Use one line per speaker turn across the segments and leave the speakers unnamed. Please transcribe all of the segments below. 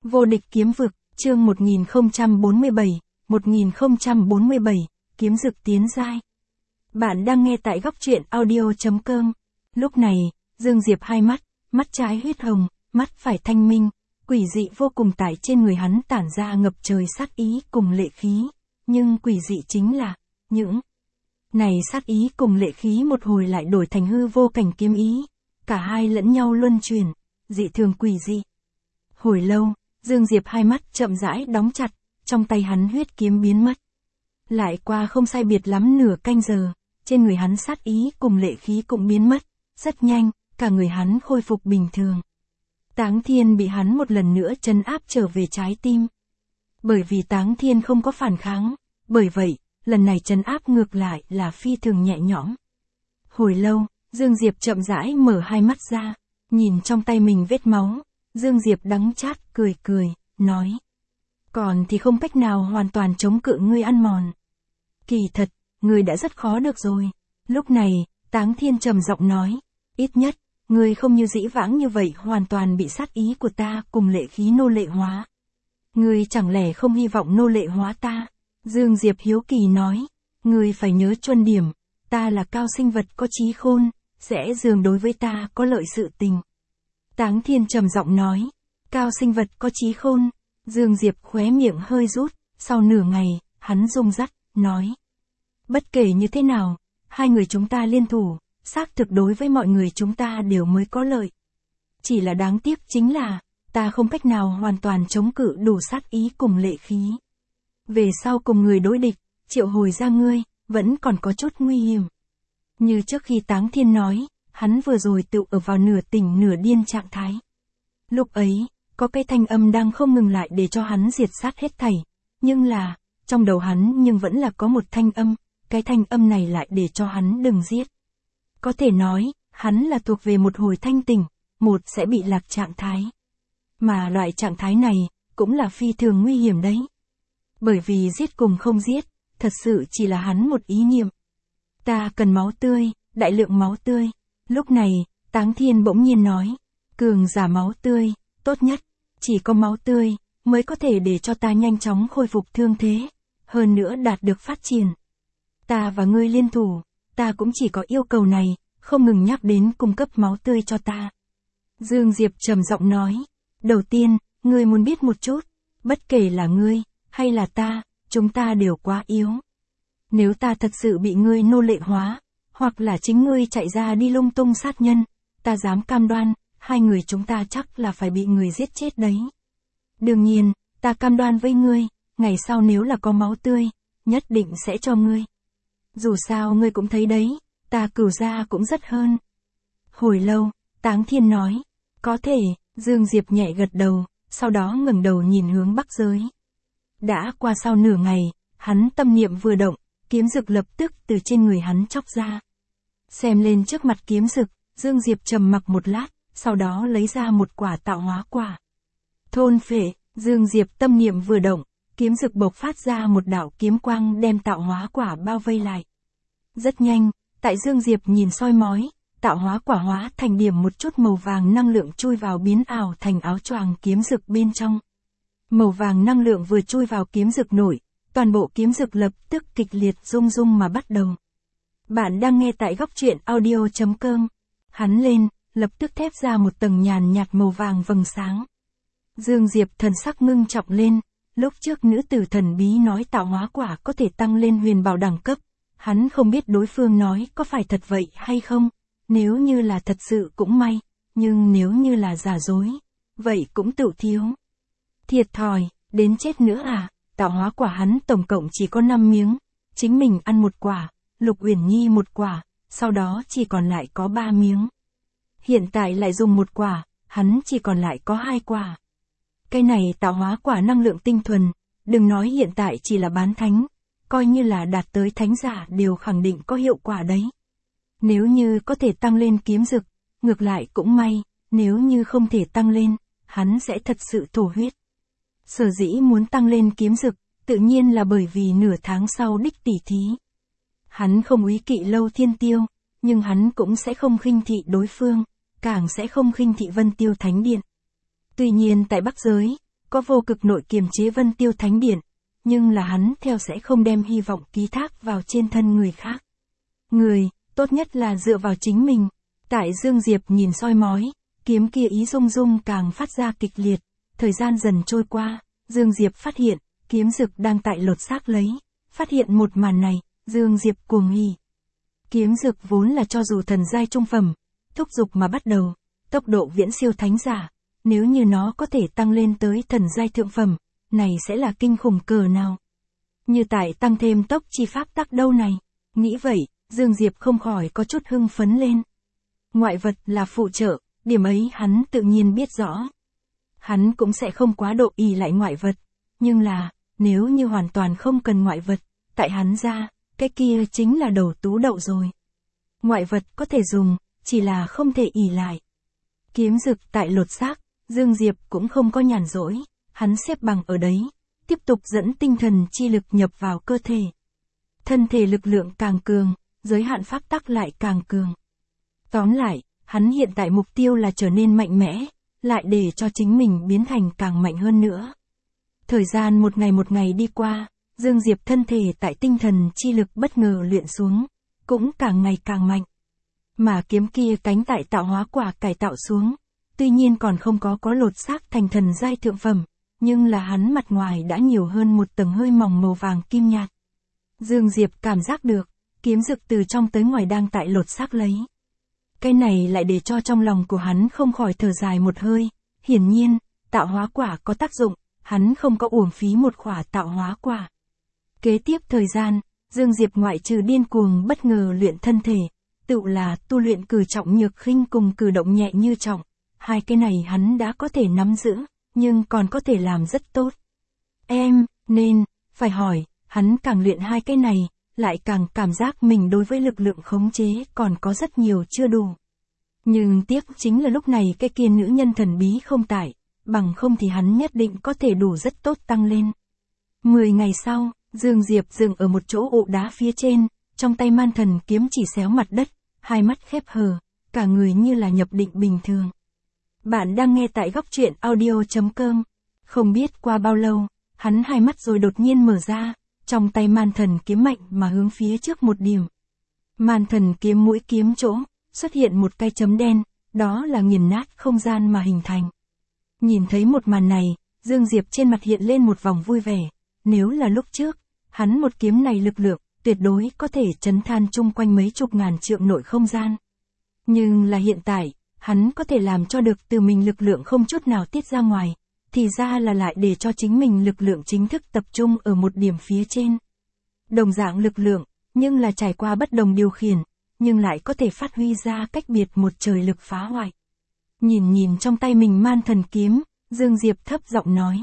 Vô địch kiếm vực, chương 1047, kiếm dực tiến giai. Bạn đang nghe tại góc truyện audio.com. Lúc này, Dương Diệp hai mắt trái huyết hồng, mắt phải thanh minh, quỷ dị vô cùng tại trên người hắn tản ra ngập trời sát ý cùng lệ khí, nhưng quỷ dị chính là, những này sát ý cùng lệ khí một hồi lại đổi thành hư vô cảnh kiếm ý, cả hai lẫn nhau luân chuyển, dị thường quỷ dị. Hồi lâu, Dương Diệp hai mắt chậm rãi đóng chặt, trong tay hắn huyết kiếm biến mất. Lại qua không sai biệt lắm nửa canh giờ, trên người hắn sát ý cùng lệ khí cũng biến mất, rất nhanh, cả người hắn khôi phục bình thường. Táng Thiên bị hắn một lần nữa trấn áp trở về trái tim. Bởi vì Táng Thiên không có phản kháng, bởi vậy, lần này trấn áp ngược lại là phi thường nhẹ nhõm. Hồi lâu, Dương Diệp chậm rãi mở hai mắt ra, nhìn trong tay mình vết máu, Dương Diệp đắng chát cười, nói. Còn thì không cách nào hoàn toàn chống cự ngươi ăn mòn. Kỳ thật, ngươi đã rất khó được rồi. Lúc này, Táng Thiên trầm giọng nói, ít nhất, ngươi không như dĩ vãng như vậy hoàn toàn bị sát ý của ta cùng lệ khí nô lệ hóa. Ngươi chẳng lẽ không hy vọng nô lệ hóa ta? Dương Diệp hiếu kỳ nói, ngươi phải nhớ chuân điểm, ta là cao sinh vật có trí khôn, sẽ dường đối với ta có lợi sự tình. Táng Thiên trầm giọng nói, cao sinh vật có trí khôn. Dương Diệp khóe miệng hơi rút, sau nửa ngày, hắn rung rắt, nói. Bất kể như thế nào, hai người chúng ta liên thủ, xác thực đối với mọi người chúng ta đều mới có lợi. Chỉ là đáng tiếc chính là, ta không cách nào hoàn toàn chống cự đủ sát ý cùng lệ khí. Về sau cùng người đối địch, triệu hồi ra ngươi, vẫn còn có chút nguy hiểm. Như trước khi Táng Thiên nói, hắn vừa rồi tự ở vào nửa tỉnh nửa điên trạng thái. Lúc ấy, có cái thanh âm đang không ngừng lại để cho hắn diệt sát hết thảy. Nhưng là, trong đầu hắn nhưng vẫn là có một thanh âm, cái thanh âm này lại để cho hắn đừng giết. Có thể nói, hắn là thuộc về một hồi thanh tỉnh, một sẽ bị lạc trạng thái. Mà loại trạng thái này, cũng là phi thường nguy hiểm đấy. Bởi vì giết cùng không giết, thật sự chỉ là hắn một ý niệm. Ta cần máu tươi, đại lượng máu tươi. Lúc này, Táng Thiên bỗng nhiên nói, cường giả máu tươi, tốt nhất, chỉ có máu tươi, mới có thể để cho ta nhanh chóng khôi phục thương thế, hơn nữa đạt được phát triển. Ta và ngươi liên thủ, ta cũng chỉ có yêu cầu này, không ngừng nhắc đến cung cấp máu tươi cho ta. Dương Diệp trầm giọng nói, đầu tiên, ngươi muốn biết một chút, bất kể là ngươi, hay là ta, chúng ta đều quá yếu. Nếu ta thật sự bị ngươi nô lệ hóa, hoặc là chính ngươi chạy ra đi lung tung sát nhân, ta dám cam đoan, hai người chúng ta chắc là phải bị người giết chết đấy. Đương nhiên, ta cam đoan với ngươi, ngày sau nếu là có máu tươi, nhất định sẽ cho ngươi. Dù sao ngươi cũng thấy đấy, ta cửu gia cũng rất hơn. Hồi lâu, Táng Thiên nói, có thể, Dương Diệp nhẹ gật đầu, sau đó ngẩng đầu nhìn hướng bắc giới. Đã qua sau nửa ngày, hắn tâm niệm vừa động, kiếm dực lập tức từ trên người hắn chóc ra. Xem lên trước mặt kiếm dực, Dương Diệp trầm mặc một lát, sau đó lấy ra một quả tạo hóa quả. Thôn phệ, Dương Diệp tâm niệm vừa động, kiếm dực bộc phát ra một đạo kiếm quang đem tạo hóa quả bao vây lại. Rất nhanh, tại Dương Diệp nhìn soi mói, tạo hóa quả hóa thành điểm một chút màu vàng năng lượng chui vào biến ảo thành áo choàng kiếm dực bên trong. Màu vàng năng lượng vừa chui vào kiếm dực nổi, toàn bộ kiếm dực lập tức kịch liệt rung rung mà bắt đầu. Bạn đang nghe tại góc truyện audio.com. Hắn lên, lập tức thép ra một tầng nhàn nhạt màu vàng vầng sáng. Dương Diệp thần sắc ngưng trọng lên, lúc trước nữ tử thần bí nói tạo hóa quả có thể tăng lên huyền bảo đẳng cấp, hắn không biết đối phương nói có phải thật vậy hay không, nếu như là thật sự cũng may, nhưng nếu như là giả dối, vậy cũng tự thiếu. Thiệt thòi, đến chết nữa à, tạo hóa quả hắn tổng cộng chỉ có 5 miếng, chính mình ăn một quả, Lục Uyển Nhi một quả, sau đó chỉ còn lại có 3 miếng. Hiện tại lại dùng một quả, hắn chỉ còn lại có 2 quả. Cái này tạo hóa quả năng lượng tinh thuần, đừng nói hiện tại chỉ là bán thánh, coi như là đạt tới thánh giả đều khẳng định có hiệu quả đấy. Nếu như có thể tăng lên kiếm dực, ngược lại cũng may, nếu như không thể tăng lên, hắn sẽ thật sự thổ huyết. Sở dĩ muốn tăng lên kiếm dực, tự nhiên là bởi vì nửa tháng sau đích tỷ thí. Hắn không úy kỵ Lâu Thiên Tiêu, nhưng hắn cũng sẽ không khinh thị đối phương, càng sẽ không khinh thị Vân Tiêu Thánh Điện. Tuy nhiên tại Bắc giới, có vô cực nội kiềm chế Vân Tiêu Thánh Điện, nhưng là hắn theo sẽ không đem hy vọng ký thác vào trên thân người khác. Người, tốt nhất là dựa vào chính mình. Tại Dương Diệp nhìn soi mói, kiếm kia ý rung rung càng phát ra kịch liệt, thời gian dần trôi qua, Dương Diệp phát hiện, kiếm dực đang tại lột xác lấy, phát hiện một màn này, Dương Diệp cuồng hỉ. Kiếm dực vốn là cho dù thần giai trung phẩm, thúc dục mà bắt đầu, tốc độ viễn siêu thánh giả, nếu như nó có thể tăng lên tới thần giai thượng phẩm, này sẽ là kinh khủng cỡ nào. Như tại tăng thêm tốc chi pháp tắc đâu này, nghĩ vậy, Dương Diệp không khỏi có chút hưng phấn lên. Ngoại vật là phụ trợ, điểm ấy hắn tự nhiên biết rõ. Hắn cũng sẽ không quá độ ỷ lại ngoại vật, nhưng là, nếu như hoàn toàn không cần ngoại vật, tại hắn ra, cái kia chính là đầu tú đậu rồi. Ngoại vật có thể dùng, chỉ là không thể ỷ lại. Kiếm dực tại lột xác, Dương Diệp cũng không có nhàn rỗi, hắn xếp bằng ở đấy, tiếp tục dẫn tinh thần chi lực nhập vào cơ thể. Thân thể lực lượng càng cường, giới hạn pháp tắc lại càng cường. Tóm lại, hắn hiện tại mục tiêu là trở nên mạnh mẽ, lại để cho chính mình biến thành càng mạnh hơn nữa. Thời gian một ngày đi qua, Dương Diệp thân thể tại tinh thần chi lực bất ngờ luyện xuống, cũng càng ngày càng mạnh. Mà kiếm kia cánh tại tạo hóa quả cải tạo xuống, tuy nhiên còn không có lột xác thành thần giai thượng phẩm, nhưng là hắn mặt ngoài đã nhiều hơn một tầng hơi mỏng màu vàng kim nhạt. Dương Diệp cảm giác được, kiếm dực từ trong tới ngoài đang tại lột xác lấy. Cái này lại để cho trong lòng của hắn không khỏi thở dài một hơi, hiển nhiên, tạo hóa quả có tác dụng, hắn không có uổng phí một khỏa tạo hóa quả. Kế tiếp thời gian, Dương Diệp ngoại trừ điên cuồng bất ngờ luyện thân thể, tự là tu luyện cử trọng nhược khinh cùng cử động nhẹ như trọng, hai cái này hắn đã có thể nắm giữ, nhưng còn có thể làm rất tốt. Nên, phải hỏi, hắn càng luyện hai cái này, lại càng cảm giác mình đối với lực lượng khống chế còn có rất nhiều chưa đủ. Nhưng tiếc chính là lúc này cái kia nữ nhân thần bí không tại, bằng không thì hắn nhất định có thể đủ rất tốt tăng lên. 10 ngày sau, Dương Diệp dừng ở một chỗ ụ đá phía trên, trong tay man thần kiếm chỉ xéo mặt đất, hai mắt khép hờ, cả người như là nhập định bình thường. Bạn đang nghe tại góc truyện audio.com. Không biết qua bao lâu, hắn hai mắt rồi đột nhiên mở ra, trong tay man thần kiếm mạnh mà hướng phía trước một điểm. Man thần kiếm mũi kiếm chỗ, xuất hiện một cái chấm đen, đó là nghiền nát không gian mà hình thành. Nhìn thấy một màn này, Dương Diệp trên mặt hiện lên một vòng vui vẻ, nếu là lúc trước, hắn một kiếm này lực lượng, tuyệt đối có thể chấn than chung quanh mấy chục ngàn trượng nội không gian. Nhưng là hiện tại, hắn có thể làm cho được từ mình lực lượng không chút nào tiết ra ngoài, thì ra là lại để cho chính mình lực lượng chính thức tập trung ở một điểm phía trên. Đồng dạng lực lượng, nhưng là trải qua bất đồng điều khiển, nhưng lại có thể phát huy ra cách biệt một trời lực phá hoại. Nhìn trong tay mình man thần kiếm, Dương Diệp thấp giọng nói.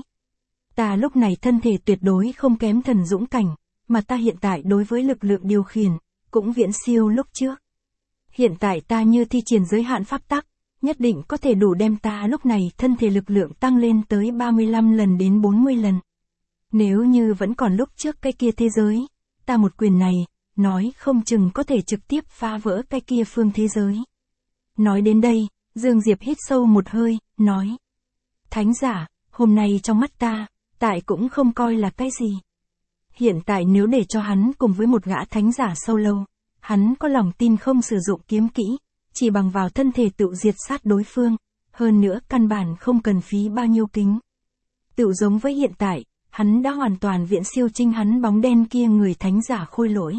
Ta lúc này thân thể tuyệt đối không kém thần dũng cảnh, mà ta hiện tại đối với lực lượng điều khiển, cũng viễn siêu lúc trước. Hiện tại ta như thi triển giới hạn pháp tắc, nhất định có thể đủ đem ta lúc này thân thể lực lượng tăng lên tới 35 lần đến 40 lần. Nếu như vẫn còn lúc trước cái kia thế giới, ta một quyền này, nói không chừng có thể trực tiếp phá vỡ cái kia phương thế giới. Nói đến đây, Dương Diệp hít sâu một hơi, nói. Thánh giả, hôm nay trong mắt ta, tại cũng không coi là cái gì. Hiện tại nếu để cho hắn cùng với một gã thánh giả sâu lâu, hắn có lòng tin không sử dụng kiếm kỹ, chỉ bằng vào thân thể tự diệt sát đối phương, hơn nữa căn bản không cần phí bao nhiêu kính. Tự giống với hiện tại, hắn đã hoàn toàn viễn siêu chinh hắn bóng đen kia người thánh giả khôi lỗi.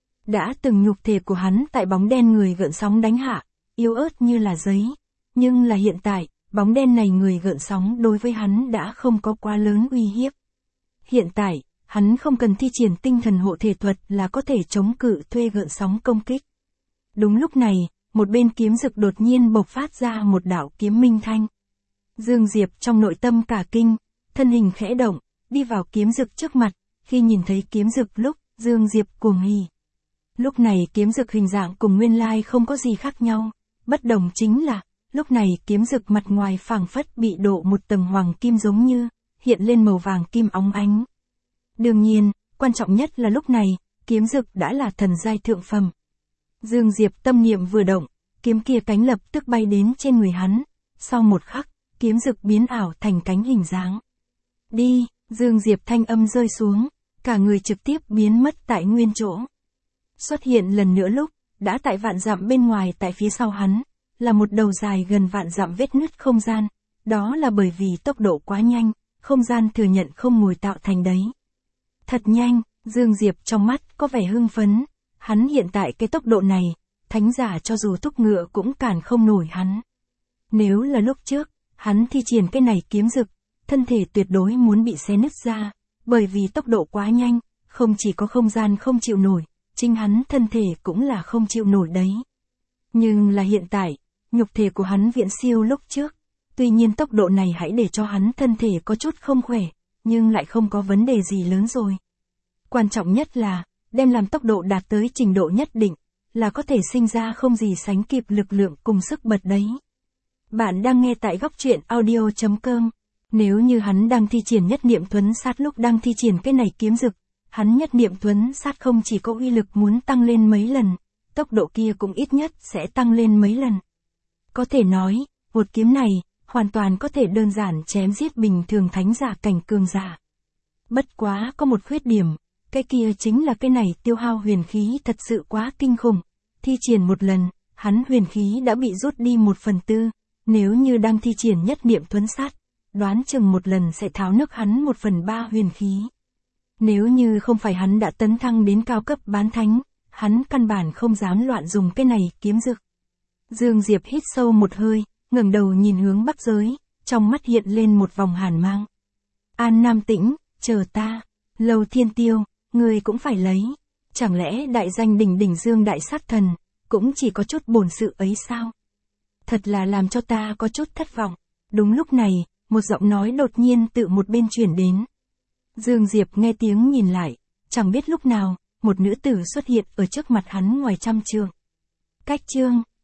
Đã từng nhục thể của hắn tại bóng đen người gợn sóng đánh hạ, yếu ớt như là giấy, nhưng là hiện tại, bóng đen này người gợn sóng đối với hắn đã không có quá lớn uy hiếp. Hiện tại, hắn không cần thi triển tinh thần hộ thể thuật là có thể chống cự thuê gợn sóng công kích. Đúng lúc này, một bên kiếm dực đột nhiên bộc phát ra một đạo kiếm minh thanh. Dương Diệp trong nội tâm cả kinh, thân hình khẽ động, đi vào kiếm dực trước mặt, khi nhìn thấy kiếm dực lúc, Dương Diệp cuồng hỉ. Lúc này kiếm dực hình dạng cùng nguyên lai không có gì khác nhau, bất đồng chính là, lúc này kiếm dực mặt ngoài phảng phất bị đổ một tầng hoàng kim giống như, hiện lên màu vàng kim óng ánh. Đương nhiên, quan trọng nhất là lúc này, kiếm dực đã là thần giai thượng phẩm. Dương Diệp tâm niệm vừa động, kiếm kia cánh lập tức bay đến trên người hắn, sau một khắc, kiếm dực biến ảo thành cánh hình dáng. Đi, Dương Diệp thanh âm rơi xuống, cả người trực tiếp biến mất tại nguyên chỗ. Xuất hiện lần nữa lúc, đã tại vạn dặm bên ngoài tại phía sau hắn, là một đầu dài gần vạn dặm vết nứt không gian, đó là bởi vì tốc độ quá nhanh, không gian thừa nhận không ngồi tạo thành đấy. Thật nhanh, Dương Diệp trong mắt có vẻ hưng phấn, hắn hiện tại cái tốc độ này, thánh giả cho dù thúc ngựa cũng cản không nổi hắn. Nếu là lúc trước, hắn thi triển cái này kiếm dực, thân thể tuyệt đối muốn bị xé nứt ra, bởi vì tốc độ quá nhanh, không chỉ có không gian không chịu nổi, chính hắn thân thể cũng là không chịu nổi đấy. Nhưng là hiện tại, nhục thể của hắn viễn siêu lúc trước, tuy nhiên tốc độ này hãy để cho hắn thân thể có chút không khỏe, nhưng lại không có vấn đề gì lớn rồi. Quan trọng nhất là, đem làm tốc độ đạt tới trình độ nhất định, là có thể sinh ra không gì sánh kịp lực lượng cùng sức bật đấy. Bạn đang nghe tại góc truyện audio.com. Nếu như hắn đang thi triển nhất niệm thuấn sát lúc đang thi triển cái này kiếm dực, hắn nhất niệm thuấn sát không chỉ có uy lực muốn tăng lên mấy lần, tốc độ kia cũng ít nhất sẽ tăng lên mấy lần. Có thể nói, một kiếm này, hoàn toàn có thể đơn giản chém giết bình thường thánh giả cảnh cường giả. Bất quá có một khuyết điểm, cái kia chính là cái này tiêu hao huyền khí thật sự quá kinh khủng. Thi triển một lần, hắn huyền khí đã bị rút đi 1/4, nếu như đang thi triển nhất niệm thuấn sát, đoán chừng một lần sẽ tháo nước hắn 1/3 huyền khí. Nếu như không phải hắn đã tấn thăng đến cao cấp bán thánh, hắn căn bản không dám loạn dùng cái này kiếm dực. Dương Diệp hít sâu một hơi, ngẩng đầu nhìn hướng bắc giới, trong mắt hiện lên một vòng hàn mang. An Nam Tĩnh, chờ ta, Lâu Thiên Tiêu, ngươi cũng phải lấy. Chẳng lẽ đại danh đỉnh đỉnh Dương đại sát thần, cũng chỉ có chút bổn sự ấy sao? Thật là làm cho ta có chút thất vọng. Đúng lúc này, một giọng nói đột nhiên tự một bên chuyển đến. Dương Diệp nghe tiếng nhìn lại, chẳng biết lúc nào, một nữ tử xuất hiện ở trước mặt hắn ngoài trăm trượng. Cách chương